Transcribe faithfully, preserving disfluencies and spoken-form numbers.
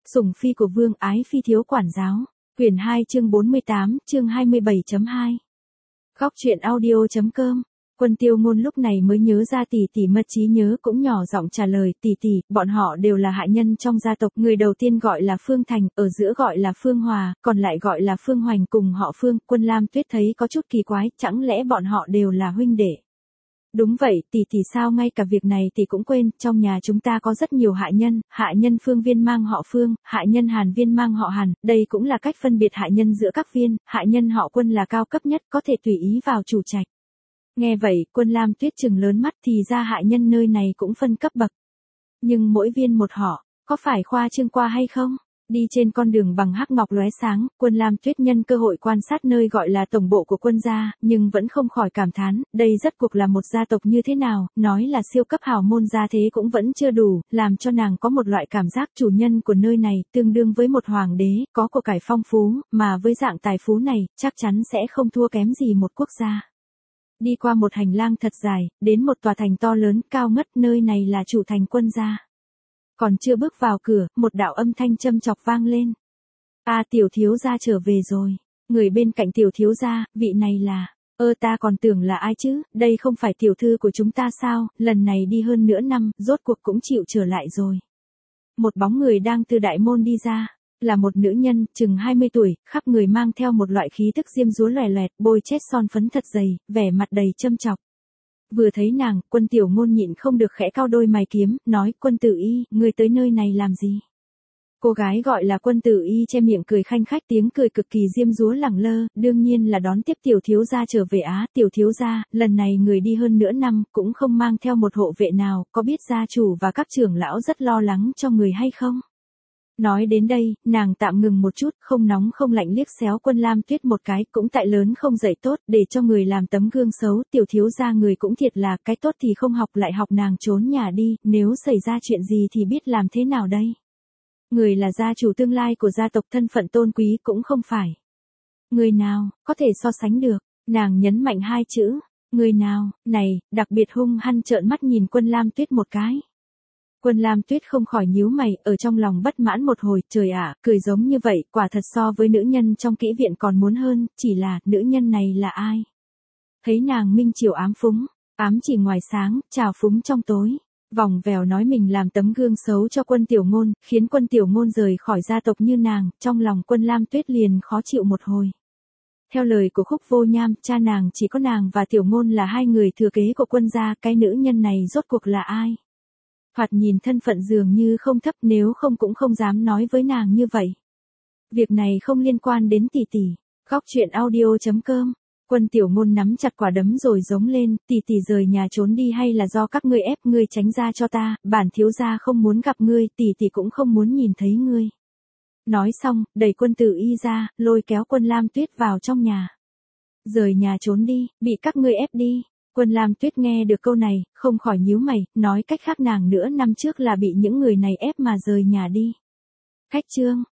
Sủng phi của vương, ái phi thiếu quản giáo. Quyển hai chương bốn mươi tám, chương hai mươi bảy chấm hai. Góc truyện audio chấm com. Quân Tiêu Ngôn lúc này mới nhớ ra tỷ tỷ mất trí nhớ, cũng nhỏ giọng trả lời, tỷ tỷ, bọn họ đều là hạ nhân trong gia tộc, người đầu tiên gọi là Phương Thành, ở giữa gọi là Phương Hòa, còn lại gọi là Phương Hoành, cùng họ Phương. Quân Lam Tuyết thấy có chút kỳ quái, chẳng lẽ bọn họ đều là huynh đệ? Đúng vậy, tỷ tỷ, sao ngay cả việc này tỷ cũng quên, trong nhà chúng ta có rất nhiều hạ nhân, hạ nhân Phương Viên mang họ Phương, hạ nhân Hàn Viên mang họ Hàn, đây cũng là cách phân biệt hạ nhân giữa các viên, hạ nhân họ Quân là cao cấp nhất, có thể tùy ý vào chủ trạch. Nghe vậy, Quân Lam Tuyết trừng lớn mắt, thì ra hạ nhân nơi này cũng phân cấp bậc. Nhưng mỗi viên một họ, có phải khoa trương qua hay không? Đi trên con đường bằng hắc ngọc lóe sáng, Quân Lam Tuyết nhân cơ hội quan sát nơi gọi là tổng bộ của quân gia, nhưng vẫn không khỏi cảm thán, đây rốt cuộc là một gia tộc như thế nào, nói là siêu cấp hào môn gia thế cũng vẫn chưa đủ, làm cho nàng có một loại cảm giác chủ nhân của nơi này, tương đương với một hoàng đế, có của cải phong phú, mà với dạng tài phú này, chắc chắn sẽ không thua kém gì một quốc gia. Đi qua một hành lang thật dài, đến một tòa thành to lớn, cao ngất, nơi này là chủ thành quân gia. Còn chưa bước vào cửa, một đạo âm thanh châm chọc vang lên. A, tiểu thiếu gia trở về rồi. Người bên cạnh tiểu thiếu gia, vị này là, ơ ta còn tưởng là ai chứ, đây không phải tiểu thư của chúng ta sao, lần này đi hơn nửa năm, rốt cuộc cũng chịu trở lại rồi. Một bóng người đang từ đại môn đi ra, là một nữ nhân, chừng hai mươi tuổi, khắp người mang theo một loại khí tức diêm dúa loè loẹt, bôi chết son phấn thật dày, vẻ mặt đầy châm chọc. Vừa thấy nàng, Quân Tiểu Ngôn nhịn không được khẽ cau đôi mày kiếm, nói, Quân Tử Y, ngươi tới nơi này làm gì? Cô gái gọi là Quân Tử Y che miệng cười khanh khách, tiếng cười cực kỳ diêm dúa lẳng lơ, đương nhiên là đón tiếp tiểu thiếu gia trở về á, tiểu thiếu gia, lần này người đi hơn nửa năm, cũng không mang theo một hộ vệ nào, có biết gia chủ và các trưởng lão rất lo lắng cho người hay không? Nói đến đây, nàng tạm ngừng một chút, không nóng không lạnh liếc xéo Quân Lam Tuyết một cái, cũng tại lớn không dạy tốt, để cho người làm tấm gương xấu, tiểu thiếu gia người cũng thiệt là, cái tốt thì không học lại học, nàng trốn nhà đi, nếu xảy ra chuyện gì thì biết làm thế nào đây? Người là gia chủ tương lai của gia tộc, thân phận tôn quý cũng không phải. Người nào, có thể so sánh được, nàng nhấn mạnh hai chữ, người nào, này, đặc biệt hung hăng trợn mắt nhìn Quân Lam Tuyết một cái. Quân Lam Tuyết không khỏi nhíu mày, ở trong lòng bất mãn một hồi, trời ạ, cười giống như vậy, quả thật so với nữ nhân trong kỹ viện còn muốn hơn, chỉ là, nữ nhân này là ai? Thấy nàng minh chiều ám phúng, ám chỉ ngoài sáng, trào phúng trong tối, vòng vèo nói mình làm tấm gương xấu cho Quân Tiểu Ngôn, khiến Quân Tiểu Ngôn rời khỏi gia tộc như nàng, trong lòng Quân Lam Tuyết liền khó chịu một hồi. Theo lời của Khúc Vô Nham, cha nàng chỉ có nàng và Tiểu Ngôn là hai người thừa kế của quân gia, cái nữ nhân này rốt cuộc là ai? Thoạt nhìn thân phận dường như không thấp, nếu không cũng không dám nói với nàng như vậy. Việc này không liên quan đến tỷ tỷ. Góc truyện audio chấm com. Quân Tiểu Ngôn nắm chặt quả đấm rồi giống lên, tỷ tỷ rời nhà trốn đi hay là do các ngươi ép, ngươi tránh ra cho ta, bản thiếu gia không muốn gặp ngươi, tỷ tỷ cũng không muốn nhìn thấy ngươi. Nói xong, đẩy Quân Tử Y ra, lôi kéo Quân Lam Tuyết vào trong nhà. Rời nhà trốn đi, bị các ngươi ép đi. Quân Lam Tuyết nghe được câu này, không khỏi nhíu mày, nói cách khác nàng nửa năm trước là bị những người này ép mà rời nhà đi. Cách chương.